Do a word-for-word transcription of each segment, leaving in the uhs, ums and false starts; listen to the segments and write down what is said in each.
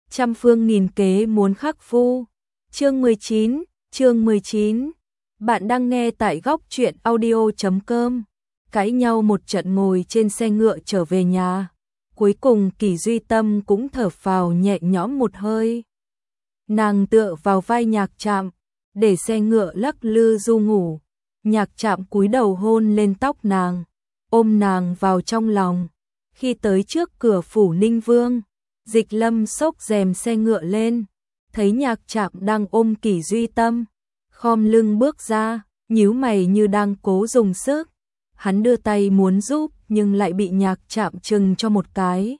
trăm phương nghìn kế muốn khắc phu. Chương mười chín, chương mười chín. Bạn đang nghe tại góc truyện audio chấm com. Cãi nhau một trận ngồi trên xe ngựa trở về nhà. Cuối cùng Kỷ Duy Tâm cũng thở phào nhẹ nhõm một hơi. Nàng tựa vào vai Nhạc Trạm, để xe ngựa lắc lư du ngủ. Nhạc Trạm cúi đầu hôn lên tóc nàng, ôm nàng vào trong lòng. Khi tới trước cửa phủ Ninh Vương, Dịch Lâm xốc rèm xe ngựa lên, thấy Nhạc Trạm đang ôm Kỷ Duy Tâm, khom lưng bước ra, nhíu mày như đang cố dùng sức. Hắn đưa tay muốn giúp nhưng lại bị Nhạc Trạm chừng cho một cái.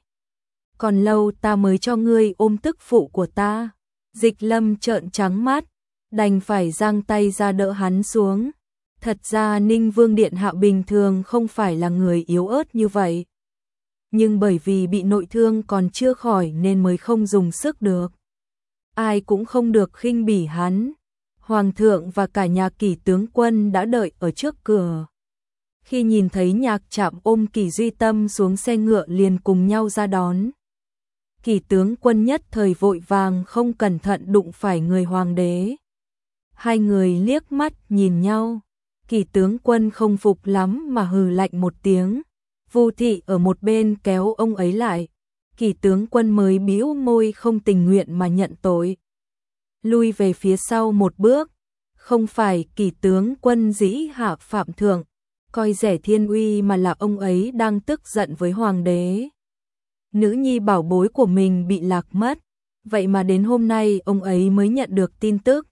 Còn lâu ta mới cho ngươi ôm tức phụ của ta. Dịch Lâm trợn trắng mắt, đành phải giang tay ra đỡ hắn xuống. Thật ra Ninh Vương điện hạ bình thường không phải là người yếu ớt như vậy, nhưng bởi vì bị nội thương còn chưa khỏi nên mới không dùng sức được. Ai cũng không được khinh bỉ hắn. Hoàng thượng và cả nhà Kỷ tướng quân đã đợi ở trước cửa. Khi nhìn thấy Nhạc Trạm ôm Kỷ Duy Tâm xuống xe ngựa liền cùng nhau ra đón. Kỷ tướng quân nhất thời vội vàng không cẩn thận đụng phải người hoàng đế. Hai người liếc mắt nhìn nhau. Kỷ tướng quân không phục lắm mà hừ lạnh một tiếng. Vu thị ở một bên kéo ông ấy lại. Kỷ tướng quân mới bĩu môi không tình nguyện mà nhận tội, lui về phía sau một bước. Không phải Kỷ tướng quân dĩ hạ phạm thượng, coi rẻ thiên uy, mà là ông ấy đang tức giận với hoàng đế. Nữ nhi bảo bối của mình bị lạc mất, vậy mà đến hôm nay ông ấy mới nhận được tin tức.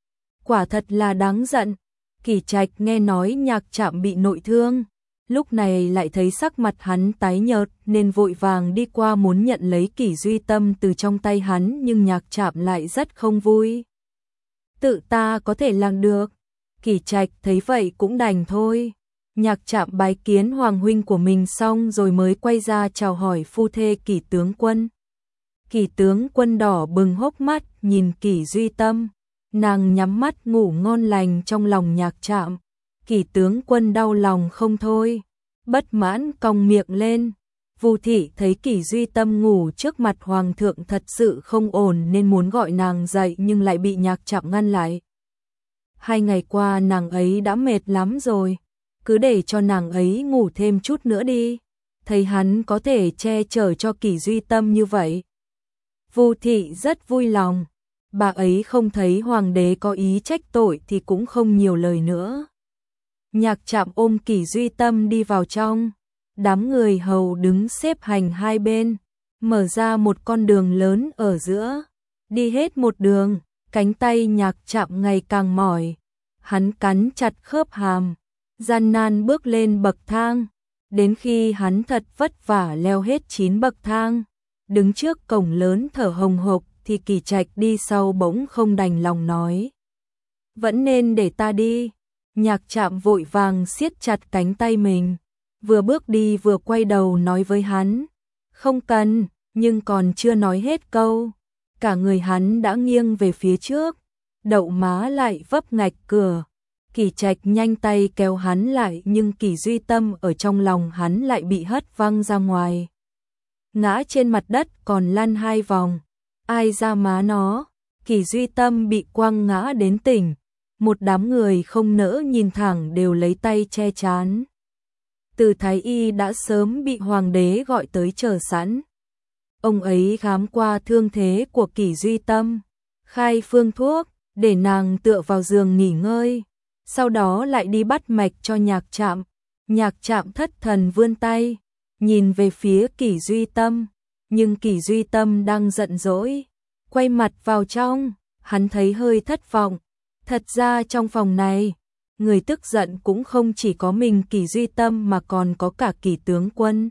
Quả thật là đáng giận. Kỷ Trạch nghe nói Nhạc Trạm bị nội thương, lúc này lại thấy sắc mặt hắn tái nhợt nên vội vàng đi qua muốn nhận lấy Kỷ Duy Tâm từ trong tay hắn, nhưng Nhạc Trạm lại rất không vui. Tự ta có thể làm được. Kỷ Trạch thấy vậy cũng đành thôi. Nhạc Trạm bái kiến hoàng huynh của mình xong rồi mới quay ra chào hỏi phu thê Kỷ tướng quân. Kỷ tướng quân đỏ bừng hốc mắt nhìn Kỷ Duy Tâm, nàng nhắm mắt ngủ ngon lành trong lòng Nhạc Trạm. Kỷ tướng quân đau lòng không thôi, bất mãn cong miệng lên. Vu thị thấy Kỷ Duy Tâm ngủ trước mặt hoàng thượng thật sự không ổn nên muốn gọi nàng dậy nhưng lại bị Nhạc Trạm ngăn lại. Hai ngày qua nàng ấy đã mệt lắm rồi, cứ để cho nàng ấy ngủ thêm chút nữa đi. Thấy hắn có thể che chở cho Kỷ Duy Tâm như vậy, Vu thị rất vui lòng. Bà ấy không thấy hoàng đế có ý trách tội thì cũng không nhiều lời nữa. Nhạc Trạm ôm Kỷ Duy Tâm đi vào trong. Đám người hầu đứng xếp hành hai bên, mở ra một con đường lớn ở giữa. Đi hết một đường, cánh tay Nhạc Trạm ngày càng mỏi. Hắn cắn chặt khớp hàm, gian nan bước lên bậc thang. Đến khi hắn thật vất vả leo hết chín bậc thang, đứng trước cổng lớn thở hồng hộc thì Kỷ Trạch đi sau bỗng không đành lòng nói: "Vẫn nên để ta đi." Nhạc Trạm vội vàng siết chặt cánh tay mình, vừa bước đi vừa quay đầu nói với hắn: "Không cần." Nhưng còn chưa nói hết câu, cả người hắn đã nghiêng về phía trước, đậu má lại vấp ngạch cửa. Kỷ Trạch nhanh tay kéo hắn lại nhưng Kỷ Duy Tâm ở trong lòng hắn lại bị hất văng ra ngoài, ngã trên mặt đất còn lăn hai vòng. Ai ra má nó, Kỷ Duy Tâm bị quăng ngã đến tỉnh. Một đám người không nỡ nhìn thẳng đều lấy tay che chán. Từ Thái Y đã sớm bị hoàng đế gọi tới chờ sẵn. Ông ấy khám qua thương thế của Kỷ Duy Tâm, khai phương thuốc để nàng tựa vào giường nghỉ ngơi, sau đó lại đi bắt mạch cho Nhạc Trạm. Nhạc Trạm thất thần vươn tay nhìn về phía Kỷ Duy Tâm, nhưng Kỷ Duy Tâm đang giận dỗi, quay mặt vào trong. Hắn thấy hơi thất vọng. Thật ra trong phòng này, người tức giận cũng không chỉ có mình Kỷ Duy Tâm mà còn có cả Kỷ tướng quân.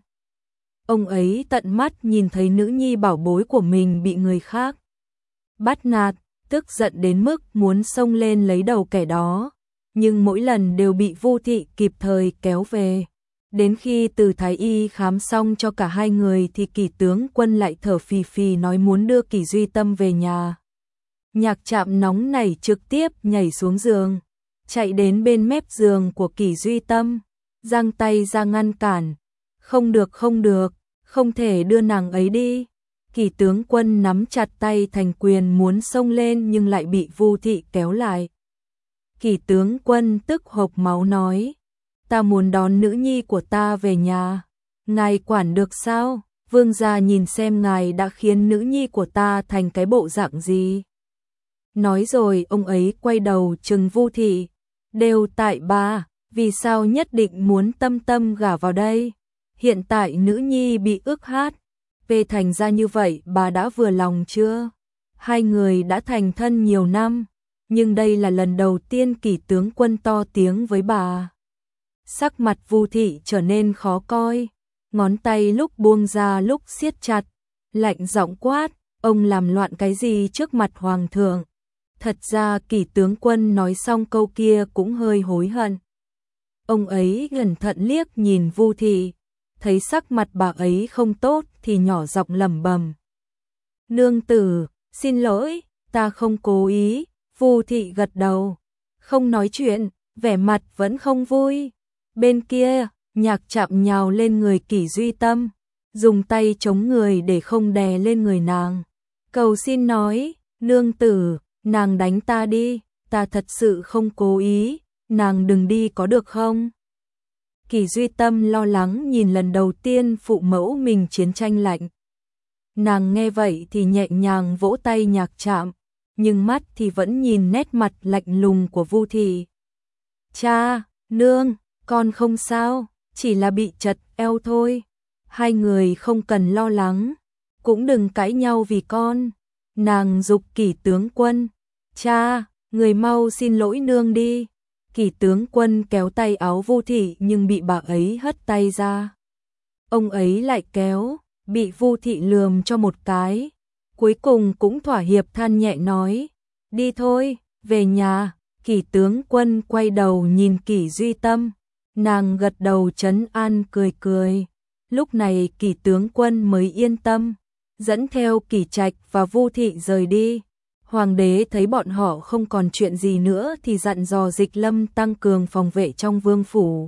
Ông ấy tận mắt nhìn thấy nữ nhi bảo bối của mình bị người khác bắt nạt, tức giận đến mức muốn xông lên lấy đầu kẻ đó, nhưng mỗi lần đều bị Vu thị kịp thời kéo về. Đến khi Từ Thái Y khám xong cho cả hai người thì Kỷ tướng quân lại thở phì phì nói muốn đưa Kỷ Duy Tâm về nhà. Nhạc Trạm nóng nảy trực tiếp nhảy xuống giường, chạy đến bên mép giường của Kỷ Duy Tâm, giang tay ra ngăn cản. "Không được, không được, không thể đưa nàng ấy đi." Kỳ tướng quân nắm chặt tay thành quyền muốn xông lên nhưng lại bị Vu Thị kéo lại. Kỳ tướng quân tức hộc máu nói, ta muốn đón nữ nhi của ta về nhà, ngài quản được sao? Vương gia nhìn xem ngài đã khiến nữ nhi của ta thành cái bộ dạng gì. Nói rồi ông ấy quay đầu trừng Vu Thị, đều tại bà, vì sao nhất định muốn Tâm Tâm gả vào đây? Hiện tại nữ nhi bị ức hát, về thành ra như vậy bà đã vừa lòng chưa? Hai người đã thành thân nhiều năm, nhưng đây là lần đầu tiên Kỳ tướng quân to tiếng với bà. Sắc mặt Vu Thị trở nên khó coi, ngón tay lúc buông ra lúc siết chặt, lạnh giọng quát, ông làm loạn cái gì trước mặt hoàng thượng? Thật ra Kỳ tướng quân nói xong câu kia cũng hơi hối hận. Ông ấy cẩn thận liếc nhìn Vu Thị, thấy sắc mặt bà ấy không tốt thì nhỏ giọng lẩm bẩm. Nương tử, xin lỗi, ta không cố ý. Vu Thị gật đầu, không nói chuyện, vẻ mặt vẫn không vui. Bên kia, Nhạc Trạm nhào lên người Kỷ Duy Tâm, dùng tay chống người để không đè lên người nàng. Cầu xin nói, nương tử, nàng đánh ta đi, ta thật sự không cố ý, nàng đừng đi có được không? Kỷ Duy Tâm lo lắng nhìn lần đầu tiên phụ mẫu mình chiến tranh lạnh. Nàng nghe vậy thì nhẹ nhàng vỗ tay Nhạc Trạm, nhưng mắt thì vẫn nhìn nét mặt lạnh lùng của Vu Thị. Cha, nương, con không sao, chỉ là bị chật eo thôi. Hai người không cần lo lắng, cũng đừng cãi nhau vì con. Nàng giục Kỷ tướng quân, cha, người mau xin lỗi nương đi. Kỷ tướng quân kéo tay áo Vu Thị nhưng bị bà ấy hất tay ra. Ông ấy lại kéo, bị Vu Thị lườm cho một cái. Cuối cùng cũng thỏa hiệp than nhẹ nói, đi thôi, về nhà. Kỷ tướng quân quay đầu nhìn Kỷ Duy Tâm, nàng gật đầu trấn an cười cười. Lúc này Kỷ tướng quân mới yên tâm, dẫn theo Kỷ Trạch và Vu Thị rời đi. Hoàng đế thấy bọn họ không còn chuyện gì nữa thì dặn dò Dịch Lâm tăng cường phòng vệ trong vương phủ.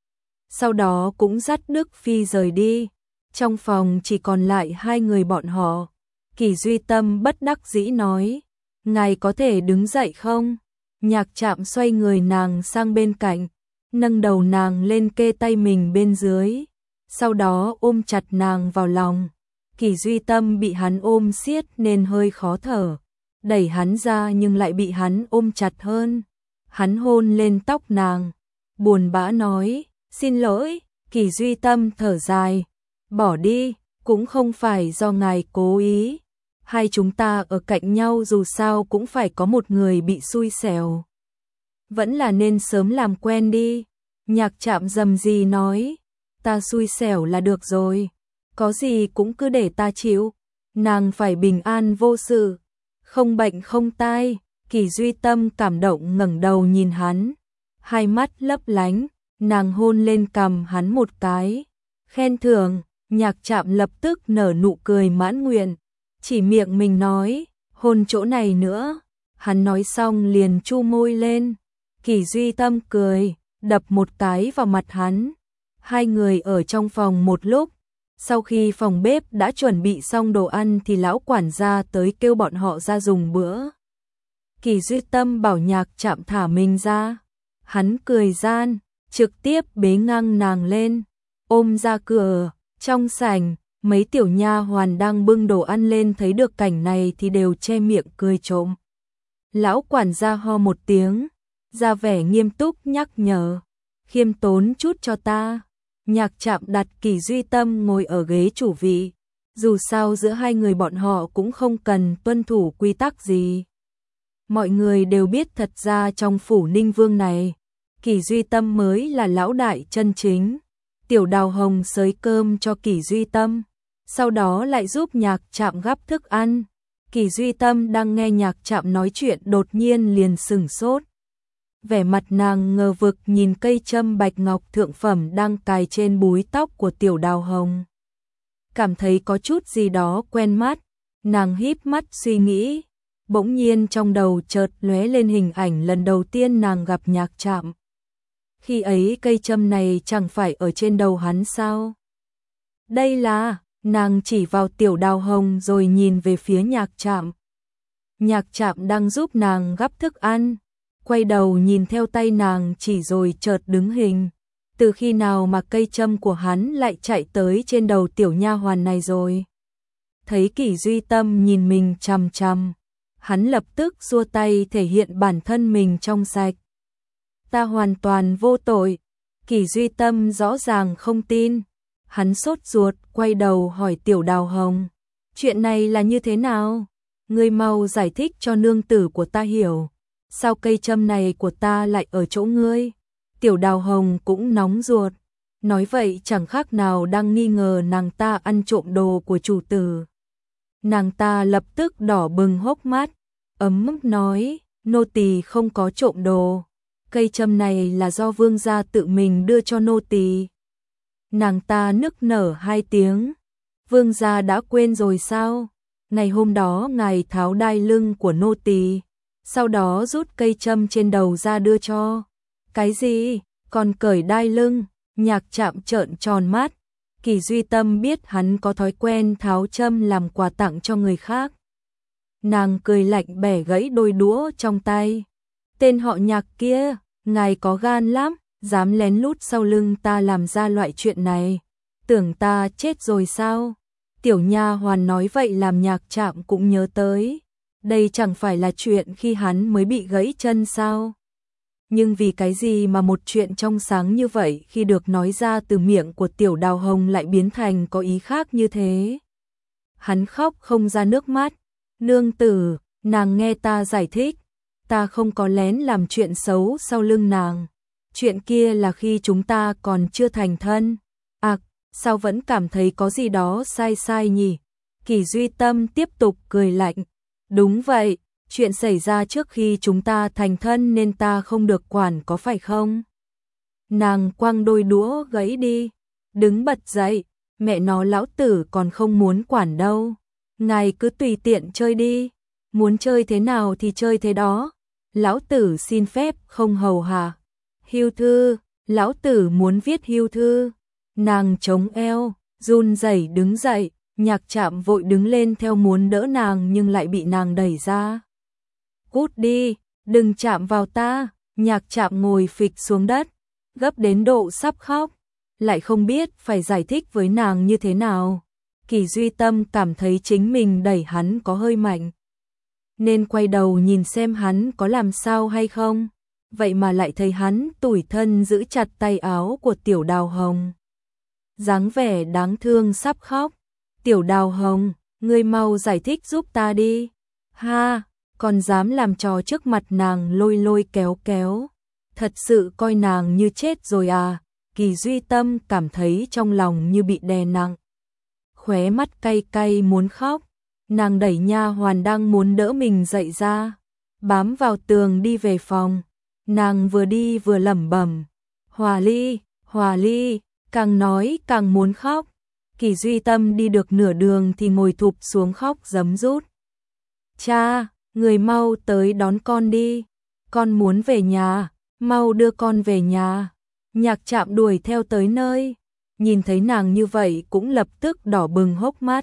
Sau đó cũng dắt Đức Phi rời đi, trong phòng chỉ còn lại hai người bọn họ. Kỷ Duy Tâm bất đắc dĩ nói, ngài có thể đứng dậy không? Nhạc Trạm xoay người nàng sang bên cạnh, nâng đầu nàng lên kê tay mình bên dưới, sau đó ôm chặt nàng vào lòng. Kỷ Duy Tâm bị hắn ôm siết nên hơi khó thở, đẩy hắn ra nhưng lại bị hắn ôm chặt hơn. Hắn hôn lên tóc nàng, buồn bã nói, xin lỗi. Kỷ Duy Tâm thở dài, bỏ đi, cũng không phải do ngài cố ý. Hai chúng ta ở cạnh nhau dù sao cũng phải có một người bị xui xẻo. Vẫn là nên sớm làm quen đi. Nhạc Trạm rầm rì nói, ta xui xẻo là được rồi, có gì cũng cứ để ta chịu. Nàng phải bình an vô sự, không bệnh không tai. Kỷ Duy Tâm cảm động ngẩng đầu nhìn hắn, hai mắt lấp lánh, nàng hôn lên cằm hắn một cái, khen thưởng. Nhạc Trạm lập tức nở nụ cười mãn nguyện, chỉ miệng mình nói, hôn chỗ này nữa. Hắn nói xong liền chu môi lên. Kỷ Duy Tâm cười, đập một cái vào mặt hắn. Hai người ở trong phòng một lúc, sau khi phòng bếp đã chuẩn bị xong đồ ăn thì lão quản gia tới kêu bọn họ ra dùng bữa. Kỷ Duy Tâm bảo Nhạc Trạm thả mình ra, hắn cười gian, trực tiếp bế ngang nàng lên, ôm ra cửa. Trong sảnh, mấy tiểu nha hoàn đang bưng đồ ăn lên thấy được cảnh này thì đều che miệng cười trộm. Lão quản gia ho một tiếng, ra vẻ nghiêm túc nhắc nhở, khiêm tốn chút cho ta. Nhạc Trạm đặt Kỷ Duy Tâm ngồi ở ghế chủ vị, dù sao giữa hai người bọn họ cũng không cần tuân thủ quy tắc gì. Mọi người đều biết thật ra trong phủ Ninh Vương này, Kỷ Duy Tâm mới là lão đại chân chính. Tiểu Đào Hồng xới cơm cho Kỷ Duy Tâm, sau đó lại giúp Nhạc Trạm gắp thức ăn. Kỷ Duy Tâm đang nghe Nhạc Trạm nói chuyện đột nhiên liền sửng sốt. Vẻ mặt nàng ngờ vực nhìn cây châm bạch ngọc thượng phẩm đang cài trên búi tóc của Tiểu Đào Hồng. Cảm thấy có chút gì đó quen mắt, nàng híp mắt suy nghĩ. Bỗng nhiên trong đầu chợt lóe lên hình ảnh lần đầu tiên nàng gặp Nhạc Trạm. Khi ấy cây châm này chẳng phải ở trên đầu hắn sao? Đây là, Nàng chỉ vào Tiểu Đào Hồng rồi nhìn về phía Nhạc Trạm. Nhạc Trạm đang giúp nàng gắp thức ăn, quay đầu nhìn theo tay nàng chỉ rồi chợt đứng hình. Từ khi nào mà cây châm của hắn lại chạy tới trên đầu tiểu nha hoàn này rồi? Thấy Kỷ Duy Tâm nhìn mình chằm chằm, hắn lập tức giơ tay thể hiện bản thân mình trong sạch. Ta hoàn toàn vô tội. Kỷ Duy Tâm rõ ràng không tin. Hắn sốt ruột quay đầu hỏi Tiểu Đào Hồng, chuyện này là như thế nào? Ngươi mau giải thích cho nương tử của ta hiểu. Sao cây châm này của ta lại ở chỗ ngươi? Tiểu Đào Hồng cũng nóng ruột, nói vậy chẳng khác nào đang nghi ngờ nàng ta ăn trộm đồ của chủ tử. Nàng ta lập tức đỏ bừng hốc mắt, ấm ức nói, nô tỳ không có trộm đồ. Cây châm này là do vương gia tự mình đưa cho nô tỳ. Nàng ta nức nở hai tiếng. Vương gia đã quên rồi sao? Ngày hôm đó ngài tháo đai lưng của nô tỳ, sau đó rút cây châm trên đầu ra đưa cho. Cái gì? Còn cởi đai lưng? Nhạc Trạm trợn tròn mắt. Kỷ Duy Tâm biết hắn có thói quen tháo châm làm quà tặng cho người khác. Nàng cười lạnh bẻ gãy đôi đũa trong tay. Tên họ Nhạc kia, ngài có gan lắm, dám lén lút sau lưng ta làm ra loại chuyện này. Tưởng ta chết rồi sao? Tiểu nha hoàn nói vậy làm Nhạc Trạm cũng nhớ tới. Đây chẳng phải là chuyện khi hắn mới bị gãy chân sao? Nhưng vì cái gì mà một chuyện trong sáng như vậy khi được nói ra từ miệng của Tiểu Đào Hồng lại biến thành có ý khác như thế? Hắn khóc không ra nước mắt. Nương tử, nàng nghe ta giải thích. Ta không có lén làm chuyện xấu sau lưng nàng. Chuyện kia là khi chúng ta còn chưa thành thân. À, sao vẫn cảm thấy có gì đó sai sai nhỉ? Kỷ Duy Tâm tiếp tục cười lạnh. Đúng vậy, chuyện xảy ra trước khi chúng ta thành thân nên ta không được quản có phải không? Nàng quăng đôi đũa gãy đi, đứng bật dậy, mẹ nó lão tử còn không muốn quản đâu. Ngài cứ tùy tiện chơi đi, muốn chơi thế nào thì chơi thế đó. Lão tử xin phép không hầu hạ. Hưu thư, lão tử muốn viết hưu thư. Nàng chống eo, run rẩy đứng dậy. Nhạc Trạm vội đứng lên theo muốn đỡ nàng nhưng lại bị nàng đẩy ra. Cút đi, đừng chạm vào ta. Nhạc Trạm ngồi phịch xuống đất, gấp đến độ sắp khóc, lại không biết phải giải thích với nàng như thế nào. Kỷ Duy Tâm cảm thấy chính mình đẩy hắn có hơi mạnh, nên quay đầu nhìn xem hắn có làm sao hay không. Vậy mà lại thấy hắn tủi thân giữ chặt tay áo của Tiểu Đào Hồng, dáng vẻ đáng thương sắp khóc. Tiểu Đào Hồng, ngươi mau giải thích giúp ta đi. Ha, còn dám làm trò trước mặt nàng lôi lôi kéo kéo. Thật sự coi nàng như chết rồi à? Kỷ Duy Tâm cảm thấy trong lòng như bị đè nặng. Khóe mắt cay cay muốn khóc. Nàng đẩy nha hoàn đang muốn đỡ mình dậy ra, bám vào tường đi về phòng. Nàng vừa đi vừa lẩm bẩm, Hòa Ly, Hòa Ly, càng nói càng muốn khóc. Kỷ Duy Tâm đi được nửa đường thì ngồi thụp xuống khóc giấm rút. Cha, người mau tới đón con đi, con muốn về nhà, mau đưa con về nhà. Nhạc Trạm đuổi theo tới nơi, nhìn thấy nàng như vậy cũng lập tức đỏ bừng hốc mắt.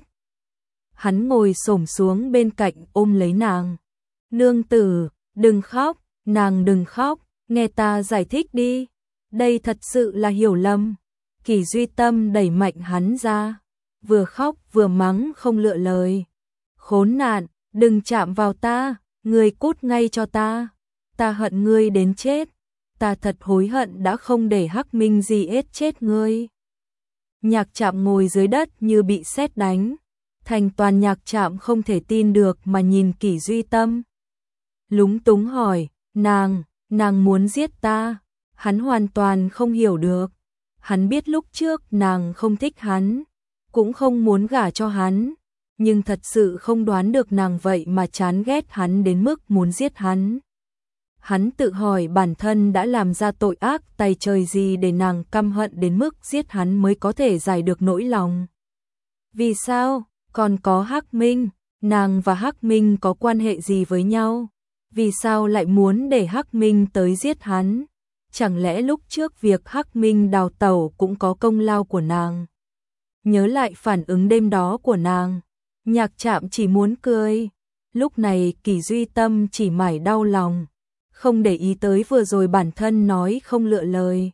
Hắn ngồi xổm xuống bên cạnh ôm lấy nàng. Nương tử, đừng khóc, nàng đừng khóc, nghe ta giải thích đi. Đây thật sự là hiểu lầm. Kỷ Duy Tâm đẩy mạnh hắn ra, vừa khóc vừa mắng không lựa lời. Khốn nạn, đừng chạm vào ta, ngươi cút ngay cho ta. Ta hận ngươi đến chết. Ta thật hối hận đã không để Hắc Minh gì ết chết ngươi. Nhạc Trạm ngồi dưới đất như bị sét đánh. Thành toàn Nhạc Trạm không thể tin được mà nhìn Kỷ Duy Tâm. Lúng túng hỏi, nàng, nàng muốn giết ta. Hắn hoàn toàn không hiểu được. Hắn biết lúc trước nàng không thích hắn, cũng không muốn gả cho hắn, nhưng thật sự không đoán được nàng vậy mà chán ghét hắn đến mức muốn giết hắn. Hắn tự hỏi bản thân đã làm ra tội ác tày trời gì để nàng căm hận đến mức giết hắn mới có thể giải được nỗi lòng. Vì sao? Còn có Hắc Minh, nàng và Hắc Minh có quan hệ gì với nhau? Vì sao lại muốn để Hắc Minh tới giết hắn? Chẳng lẽ lúc trước việc Hắc Minh đào tẩu cũng có công lao của nàng? nhớ lại phản ứng đêm đó của nàng, Nhạc Trạm chỉ muốn cười. Lúc này Kỳ Duy Tâm chỉ mải đau lòng, không để ý tới vừa rồi bản thân nói không lựa lời.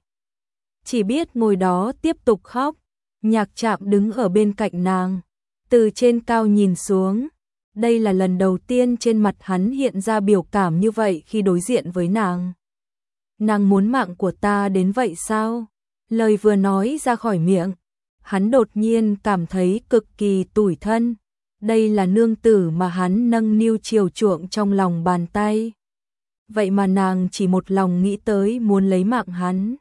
Chỉ biết ngồi đó tiếp tục khóc. Nhạc Trạm đứng ở bên cạnh nàng, từ trên cao nhìn xuống. Đây là lần đầu tiên trên mặt hắn hiện ra biểu cảm như vậy khi đối diện với nàng. Nàng muốn mạng của ta đến vậy sao? Lời vừa nói ra khỏi miệng, hắn đột nhiên cảm thấy cực kỳ tủi thân. Đây là nương tử mà hắn nâng niu chiều chuộng trong lòng bàn tay. Vậy mà nàng chỉ một lòng nghĩ tới muốn lấy mạng hắn.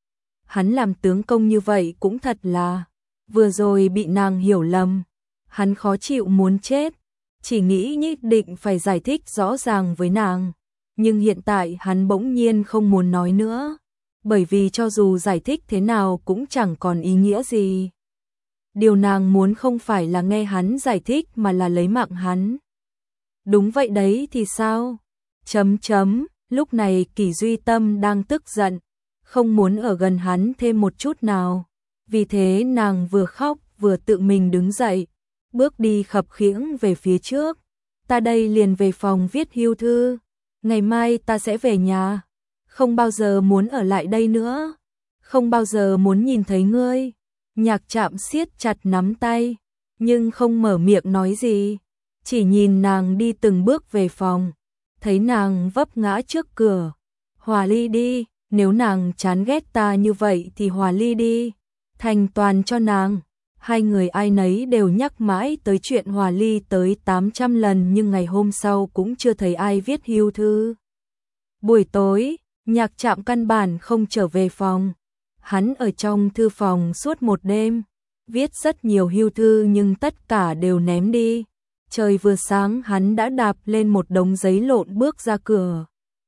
Hắn làm tướng công như vậy cũng thật là, vừa rồi bị nàng hiểu lầm. Hắn khó chịu muốn chết, chỉ nghĩ nhất định phải giải thích rõ ràng với nàng. Nhưng hiện tại hắn bỗng nhiên không muốn nói nữa, bởi vì cho dù giải thích thế nào cũng chẳng còn ý nghĩa gì. Điều nàng muốn không phải là nghe hắn giải thích mà là lấy mạng hắn. Đúng vậy đấy thì sao? Chấm chấm, lúc này Kỳ Duy Tâm đang tức giận, không muốn ở gần hắn thêm một chút nào. Vì thế nàng vừa khóc vừa tự mình đứng dậy, bước đi khập khiễng về phía trước. Ta đây liền về phòng viết hưu thư, ngày mai ta sẽ về nhà, không bao giờ muốn ở lại đây nữa, không bao giờ muốn nhìn thấy ngươi. Nhạc Trạm siết chặt nắm tay, nhưng không mở miệng nói gì, chỉ nhìn nàng đi từng bước về phòng. Thấy nàng vấp ngã trước cửa, hòa ly đi, nếu nàng chán ghét ta như vậy thì hòa ly đi, thành toàn cho nàng. Hai người ai nấy đều nhắc mãi tới chuyện hòa ly tới tám trăm lần nhưng ngày hôm sau cũng chưa thấy ai viết hưu thư. Buổi tối, Nhạc Trạm căn bản không trở về phòng. Hắn ở trong thư phòng suốt một đêm, viết rất nhiều hưu thư nhưng tất cả đều ném đi. Trời vừa sáng hắn đã đạp lên một đống giấy lộn bước ra cửa.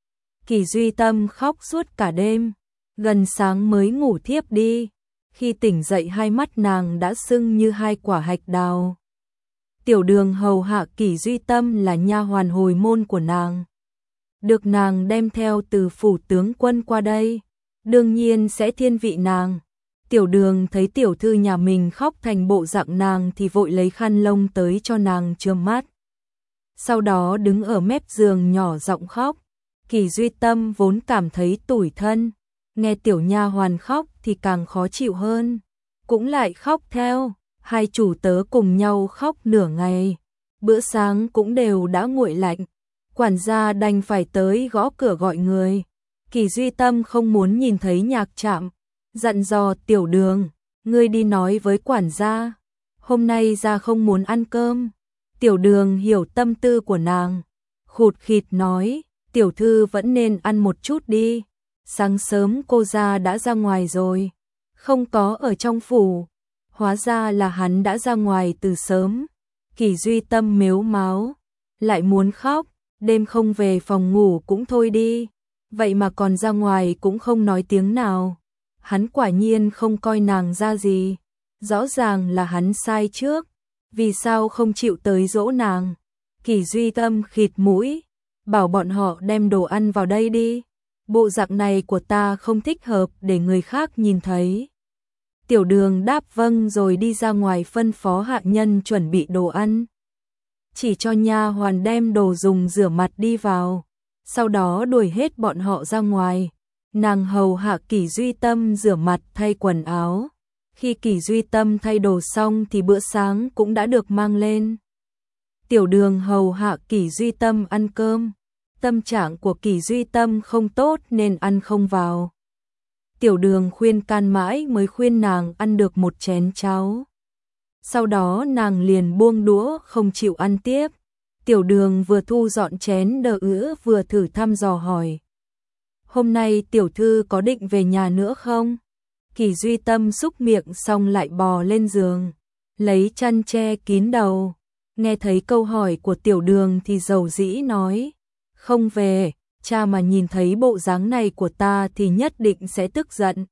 Kỳ Duy Tâm khóc suốt cả đêm, gần sáng mới ngủ thiếp đi. Khi tỉnh dậy hai mắt nàng đã sưng như hai quả hạch đào. Tiểu Đường hầu hạ Kỳ Duy Tâm là nha hoàn hồi môn của nàng, được nàng đem theo từ phủ tướng quân qua đây, đương nhiên sẽ thiên vị nàng. Tiểu Đường thấy tiểu thư nhà mình khóc thành bộ dạng nàng thì vội lấy khăn lông tới cho nàng chườm mắt. Sau đó đứng ở mép giường nhỏ giọng khóc. Kỳ Duy Tâm vốn cảm thấy tủi thân, nghe tiểu nha hoàn khóc thì càng khó chịu hơn, cũng lại khóc theo. Hai chủ tớ cùng nhau khóc nửa ngày, bữa sáng cũng đều đã nguội lạnh, quản gia đành phải tới gõ cửa gọi người. Kỳ Duy Tâm không muốn nhìn thấy Nhạc Trạm, dặn dò Tiểu Đường, ngươi đi nói với quản gia, hôm nay ra không muốn ăn cơm. Tiểu Đường hiểu tâm tư của nàng, khụt khịt nói, tiểu thư vẫn nên ăn một chút đi, sáng sớm cô gia đã ra ngoài rồi, không có ở trong phủ. Hóa ra là hắn đã ra ngoài từ sớm. Kỳ Duy Tâm mếu máo, lại muốn khóc, đêm không về phòng ngủ cũng thôi đi, vậy mà còn ra ngoài cũng không nói tiếng nào. Hắn quả nhiên không coi nàng ra gì, rõ ràng là hắn sai trước, vì sao không chịu tới dỗ nàng. Kỳ Duy Tâm khịt mũi, bảo bọn họ đem đồ ăn vào đây đi, bộ dạng này của ta không thích hợp để người khác nhìn thấy. Tiểu Đường đáp vâng rồi đi ra ngoài phân phó hạ nhân chuẩn bị đồ ăn, chỉ cho nha hoàn đem đồ dùng rửa mặt đi vào, sau đó đuổi hết bọn họ ra ngoài. Nàng hầu hạ Kỳ Duy Tâm rửa mặt thay quần áo. Khi Kỳ Duy Tâm thay đồ xong thì bữa sáng cũng đã được mang lên. Tiểu Đường hầu hạ Kỳ Duy Tâm ăn cơm. Tâm trạng của Kỳ Duy Tâm không tốt nên ăn không vào. Tiểu Đường khuyên can mãi mới khuyên nàng ăn được một chén cháo. Sau đó nàng liền buông đũa không chịu ăn tiếp. Tiểu Đường vừa thu dọn chén đỡ ứa vừa thử thăm dò hỏi, hôm nay tiểu thư có định về nhà nữa không? Kỳ Duy Tâm xúc miệng xong lại bò lên giường, lấy chăn che kín đầu. Nghe thấy câu hỏi của Tiểu Đường thì dầu dĩ nói, không về, cha mà nhìn thấy bộ dáng này của ta thì nhất định sẽ tức giận,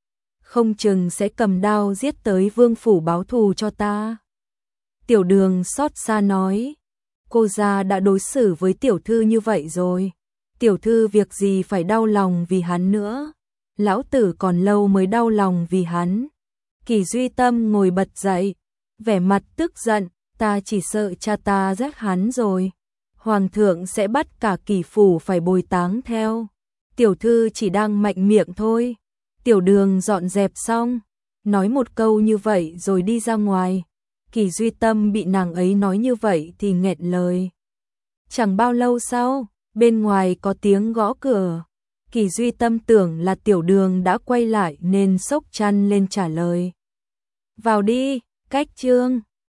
không chừng sẽ cầm đao giết tới vương phủ báo thù cho ta. Tiểu Đường xót xa nói, cô gia đã đối xử với tiểu thư như vậy rồi, tiểu thư việc gì phải đau lòng vì hắn nữa, lão tử còn lâu mới đau lòng vì hắn. Kỳ Duy Tâm ngồi bật dậy, vẻ mặt tức giận, ta chỉ sợ cha ta giết hắn rồi. Hoàng thượng sẽ bắt cả Kỳ phủ phải bồi táng theo. Tiểu thư chỉ đang mạnh miệng thôi. Tiểu Đường dọn dẹp xong, nói một câu như vậy rồi đi ra ngoài. Kỳ Duy Tâm bị nàng ấy nói như vậy thì nghẹn lời. Chẳng bao lâu sau, bên ngoài có tiếng gõ cửa. Kỳ Duy Tâm tưởng là Tiểu Đường đã quay lại nên xốc chăn lên trả lời. Vào đi, Cách Trương.